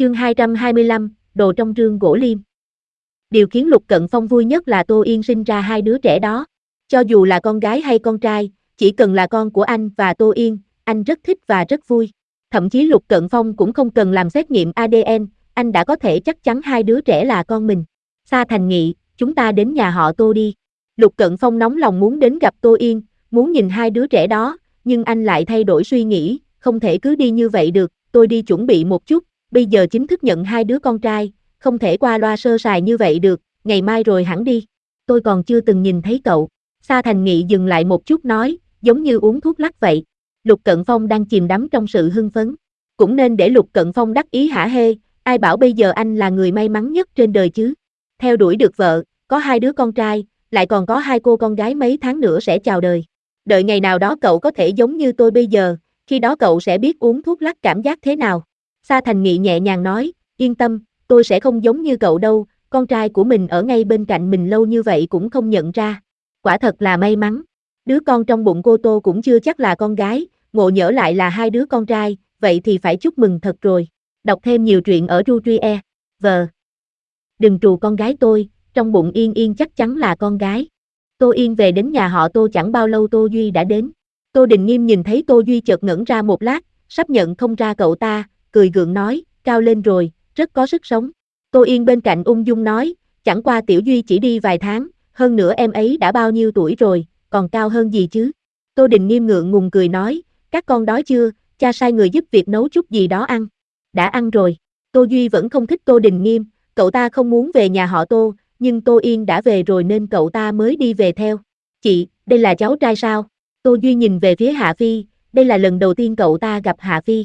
Chương 225, đồ trong rương gỗ liêm. Điều khiến Lục Cận Phong vui nhất là Tô Yên sinh ra hai đứa trẻ đó. Cho dù là con gái hay con trai, chỉ cần là con của anh và Tô Yên, anh rất thích và rất vui. Thậm chí Lục Cận Phong cũng không cần làm xét nghiệm ADN, anh đã có thể chắc chắn hai đứa trẻ là con mình. Sa Thành Nghị, chúng ta đến nhà họ Tô đi. Lục Cận Phong nóng lòng muốn đến gặp Tô Yên, muốn nhìn hai đứa trẻ đó, nhưng anh lại thay đổi suy nghĩ, không thể cứ đi như vậy được, tôi đi chuẩn bị một chút. Bây giờ chính thức nhận hai đứa con trai, không thể qua loa sơ sài như vậy được, ngày mai rồi hẳn đi. Tôi còn chưa từng nhìn thấy cậu. Sa Thành Nghị dừng lại một chút nói, giống như uống thuốc lắc vậy. Lục Cận Phong đang chìm đắm trong sự hưng phấn. Cũng nên để Lục Cận Phong đắc ý hả hê, ai bảo bây giờ anh là người may mắn nhất trên đời chứ. Theo đuổi được vợ, có hai đứa con trai, lại còn có hai cô con gái mấy tháng nữa sẽ chào đời. Đợi ngày nào đó cậu có thể giống như tôi bây giờ, khi đó cậu sẽ biết uống thuốc lắc cảm giác thế nào. Sa Thành Nghị nhẹ nhàng nói, yên tâm, tôi sẽ không giống như cậu đâu, con trai của mình ở ngay bên cạnh mình lâu như vậy cũng không nhận ra. Quả thật là may mắn. Đứa con trong bụng cô Tô cũng chưa chắc là con gái, ngộ nhỡ lại là hai đứa con trai, vậy thì phải chúc mừng thật rồi. Đọc thêm nhiều truyện ở Rutrie. Vờ. Đừng trù con gái tôi, trong bụng Yên Yên chắc chắn là con gái. Tô Yên về đến nhà họ Tô chẳng bao lâu Tô Duy đã đến. Tô Đình Nghiêm nhìn thấy Tô Duy chợt ngẩn ra một lát, sắp nhận không ra cậu ta, cười gượng nói, cao lên rồi, rất có sức sống. Tô Yên bên cạnh ung dung nói, chẳng qua Tiểu Duy chỉ đi vài tháng, hơn nữa em ấy đã bao nhiêu tuổi rồi, còn cao hơn gì chứ. Tô Đình Nghiêm ngượng ngùng cười nói, các con đói chưa, cha sai người giúp việc nấu chút gì đó ăn. Đã ăn rồi. Tô Duy vẫn không thích Tô Đình Nghiêm, cậu ta không muốn về nhà họ Tô, nhưng Tô Yên đã về rồi nên cậu ta mới đi về theo. Chị, đây là cháu trai sao? Tô Duy nhìn về phía Hạ Phi, đây là lần đầu tiên cậu ta gặp Hạ Phi.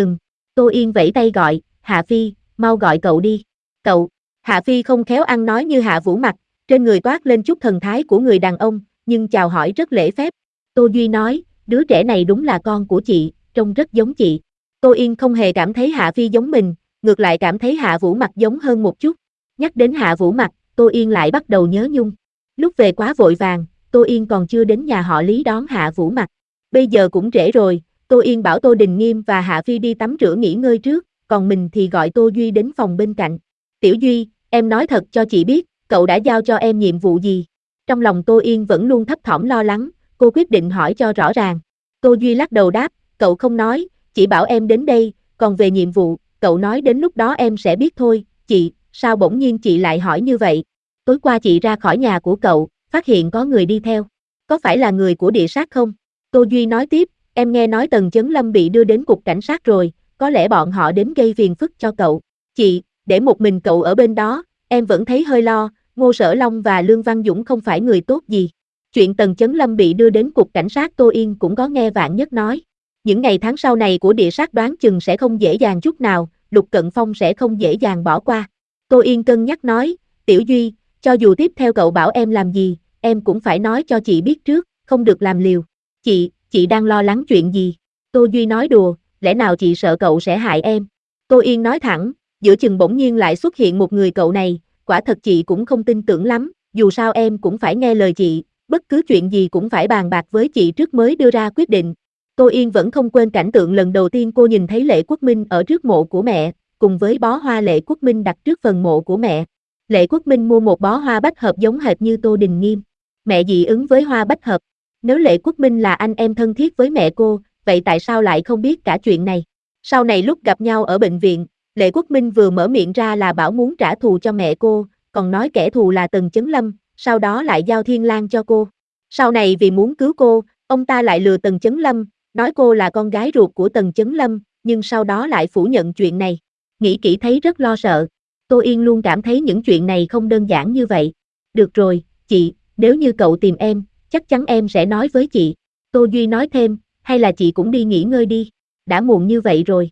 Tô Yên vẫy tay gọi, Hạ Phi, mau gọi cậu đi. Cậu, Hạ Phi không khéo ăn nói như Hạ Vũ Mặc, trên người toát lên chút thần thái của người đàn ông, nhưng chào hỏi rất lễ phép. Tô Duy nói, đứa trẻ này đúng là con của chị, trông rất giống chị. Tô Yên không hề cảm thấy Hạ Phi giống mình, ngược lại cảm thấy Hạ Vũ Mặc giống hơn một chút. Nhắc đến Hạ Vũ Mặc, Tô Yên lại bắt đầu nhớ nhung. Lúc về quá vội vàng, Tô Yên còn chưa đến nhà họ Lý đón Hạ Vũ Mặc. Bây giờ cũng trễ rồi, Tô Yên bảo Tô Đình Nghiêm và Hạ Phi đi tắm rửa nghỉ ngơi trước, còn mình thì gọi Tô Duy đến phòng bên cạnh. Tiểu Duy, em nói thật cho chị biết, cậu đã giao cho em nhiệm vụ gì? Trong lòng Tô Yên vẫn luôn thấp thỏm lo lắng, cô quyết định hỏi cho rõ ràng. Tô Duy lắc đầu đáp, cậu không nói, chỉ bảo em đến đây, còn về nhiệm vụ, cậu nói đến lúc đó em sẽ biết thôi. Chị, sao bỗng nhiên chị lại hỏi như vậy? Tối qua chị ra khỏi nhà của cậu, phát hiện có người đi theo. Có phải là người của địa sát không? Tô Duy nói tiếp, em nghe nói Tần Chấn Lâm bị đưa đến cục cảnh sát rồi, có lẽ bọn họ đến gây phiền phức cho cậu. Chị, để một mình cậu ở bên đó, em vẫn thấy hơi lo, Ngô Sở Long và Lương Văn Dũng không phải người tốt gì. Chuyện Tần Chấn Lâm bị đưa đến cục cảnh sát Tô Yên cũng có nghe Vạn Nhất nói. Những ngày tháng sau này của địa sát đoán chừng sẽ không dễ dàng chút nào, Lục Cận Phong sẽ không dễ dàng bỏ qua. Tô Yên cân nhắc nói, Tiểu Duy, cho dù tiếp theo cậu bảo em làm gì, em cũng phải nói cho chị biết trước, không được làm liều. Chị đang lo lắng chuyện gì? Tô Duy nói đùa, lẽ nào chị sợ cậu sẽ hại em? Tô Yên nói thẳng, giữa chừng bỗng nhiên lại xuất hiện một người cậu này, quả thật chị cũng không tin tưởng lắm, dù sao em cũng phải nghe lời chị, bất cứ chuyện gì cũng phải bàn bạc với chị trước mới đưa ra quyết định. Tô Yên vẫn không quên cảnh tượng lần đầu tiên cô nhìn thấy Lệ Quốc Minh ở trước mộ của mẹ, cùng với bó hoa Lệ Quốc Minh đặt trước phần mộ của mẹ. Lệ Quốc Minh mua một bó hoa bách hợp giống hệt như Tô Đình Nghiêm. Mẹ dị ứng với hoa bách hợp. Nếu Lệ Quốc Minh là anh em thân thiết với mẹ cô, vậy tại sao lại không biết cả chuyện này? Sau này lúc gặp nhau ở bệnh viện, Lệ Quốc Minh vừa mở miệng ra là bảo muốn trả thù cho mẹ cô, còn nói kẻ thù là Tần Chấn Lâm, sau đó lại giao Thiên Lang cho cô. Sau này vì muốn cứu cô, ông ta lại lừa Tần Chấn Lâm, nói cô là con gái ruột của Tần Chấn Lâm, nhưng sau đó lại phủ nhận chuyện này. Nghĩ kỹ thấy rất lo sợ. Tô Yên luôn cảm thấy những chuyện này không đơn giản như vậy. Được rồi, chị, nếu như cậu tìm em, chắc chắn em sẽ nói với chị. Tô Duy nói thêm, hay là chị cũng đi nghỉ ngơi đi, đã muộn như vậy rồi.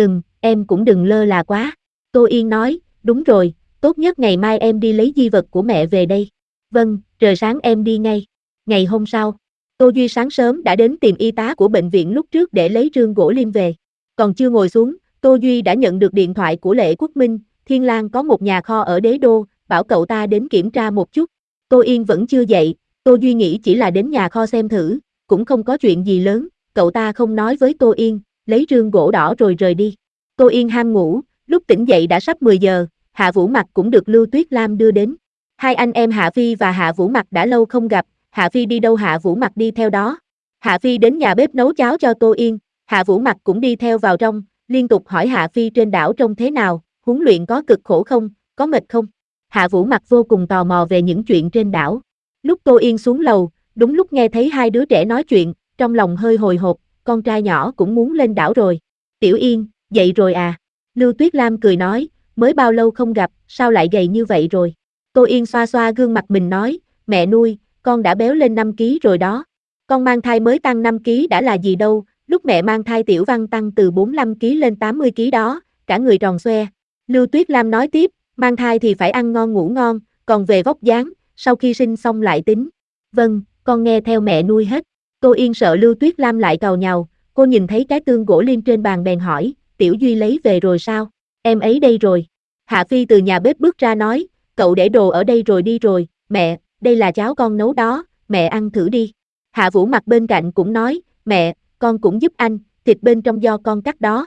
Em cũng đừng lơ là quá. Tô Yên nói, đúng rồi, tốt nhất ngày mai em đi lấy di vật của mẹ về đây. Vâng, trời sáng em đi ngay. Ngày hôm sau, Tô Duy sáng sớm đã đến tìm y tá của bệnh viện lúc trước để lấy rương gỗ liêm về. Còn chưa ngồi xuống, Tô Duy đã nhận được điện thoại của Lệ Quốc Minh, Thiên Lang có một nhà kho ở Đế Đô, bảo cậu ta đến kiểm tra một chút. Tô Yên vẫn chưa dậy, Tô Duy nghĩ chỉ là đến nhà kho xem thử, cũng không có chuyện gì lớn, cậu ta không nói với Tô Yên, lấy rương gỗ đỏ rồi rời đi. Tô Yên ham ngủ, Lúc tỉnh dậy đã sắp 10 giờ, Hạ Vũ Mặc cũng được Lưu Tuyết Lam đưa đến. Hai anh em Hạ Phi và Hạ Vũ Mặc đã lâu không gặp, Hạ Phi đi đâu Hạ Vũ Mặc đi theo đó. Hạ Phi đến nhà bếp nấu cháo cho Tô Yên, Hạ Vũ Mặc cũng đi theo vào trong, liên tục hỏi Hạ Phi trên đảo trông thế nào, huấn luyện có cực khổ không, có mệt không. Hạ Vũ Mặc vô cùng tò mò về những chuyện trên đảo. Lúc Tô Yên xuống lầu, đúng lúc nghe thấy hai đứa trẻ nói chuyện, trong lòng hơi hồi hộp, con trai nhỏ cũng muốn lên đảo rồi. Tiểu Yên, dậy rồi à? Lưu Tuyết Lam cười nói, mới bao lâu không gặp, sao lại gầy như vậy rồi? Tô Yên xoa xoa gương mặt mình nói, mẹ nuôi, con đã béo lên 5 kg rồi đó. Con mang thai mới tăng 5 kg đã là gì đâu, lúc mẹ mang thai Tiểu Văn tăng từ 45 kg lên 80 kg đó, cả người tròn xoe. Lưu Tuyết Lam nói tiếp, mang thai thì phải ăn ngon ngủ ngon, còn về vóc dáng, sau khi sinh xong lại tính. Vâng, con nghe theo mẹ nuôi hết. Tô Yên sợ Lưu Tuyết Lam lại càu nhàu, cô nhìn thấy cái tương gỗ liêm trên bàn bèn hỏi, Tiểu Duy lấy về rồi sao? Em ấy đây rồi. Hạ Phi từ nhà bếp bước ra nói, cậu để đồ ở đây rồi đi rồi, mẹ, đây là cháo con nấu đó, mẹ ăn thử đi. Hạ Vũ Mặc bên cạnh cũng nói, mẹ, con cũng giúp anh, thịt bên trong do con cắt đó.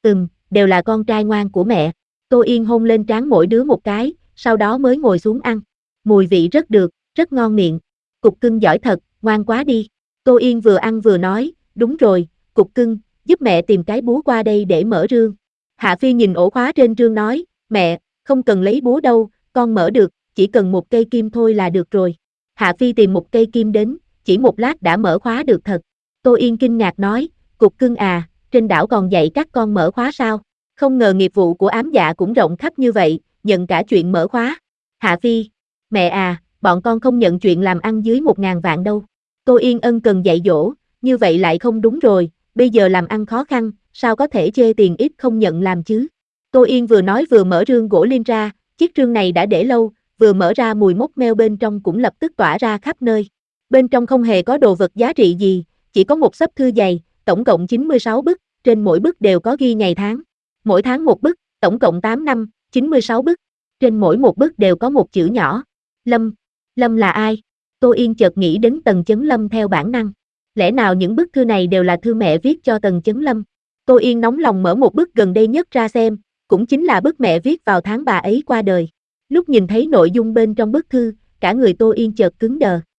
Đều là con trai ngoan của mẹ. Tô Yên hôn lên trán mỗi đứa một cái, sau đó mới ngồi xuống ăn. Mùi vị rất được, rất ngon miệng. Cục cưng giỏi thật, ngoan quá đi. Tô Yên vừa ăn vừa nói, đúng rồi, Cục cưng, giúp mẹ tìm cái búa qua đây để mở rương. Hạ Phi nhìn ổ khóa trên rương nói, mẹ, không cần lấy búa đâu, con mở được, chỉ cần một cây kim thôi là được rồi. Hạ Phi tìm một cây kim đến, chỉ một lát đã mở khóa được thật. Tô Yên kinh ngạc nói, Cục cưng à, trên đảo còn dạy các con mở khóa sao? Không ngờ nghiệp vụ của ám dạ cũng rộng khắp như vậy, nhận cả chuyện mở khóa. Hạ Phi, mẹ à, bọn con không nhận chuyện làm ăn dưới 1.000 vạn đâu. Tô Yên ân cần dạy dỗ, như vậy lại không đúng rồi, bây giờ làm ăn khó khăn, sao có thể chê tiền ít không nhận làm chứ? Tô Yên vừa nói vừa mở rương gỗ liêm ra, chiếc rương này đã để lâu, vừa mở ra mùi mốc meo bên trong cũng lập tức tỏa ra khắp nơi. Bên trong không hề có đồ vật giá trị gì, chỉ có một xấp thư dày, tổng cộng 96 bức, trên mỗi bức đều có ghi ngày tháng. Mỗi tháng một bức, tổng cộng 8 năm, 96 bức. Trên mỗi một bức đều có một chữ nhỏ. Lâm. Lâm là ai? Tô Yên chợt nghĩ đến Tần Chấn Lâm theo bản năng. Lẽ nào những bức thư này đều là thư mẹ viết cho Tần Chấn Lâm? Tô Yên nóng lòng mở một bức gần đây nhất ra xem, cũng chính là bức mẹ viết vào tháng bà ấy qua đời. Lúc nhìn thấy nội dung bên trong bức thư, cả người Tô Yên chợt cứng đờ.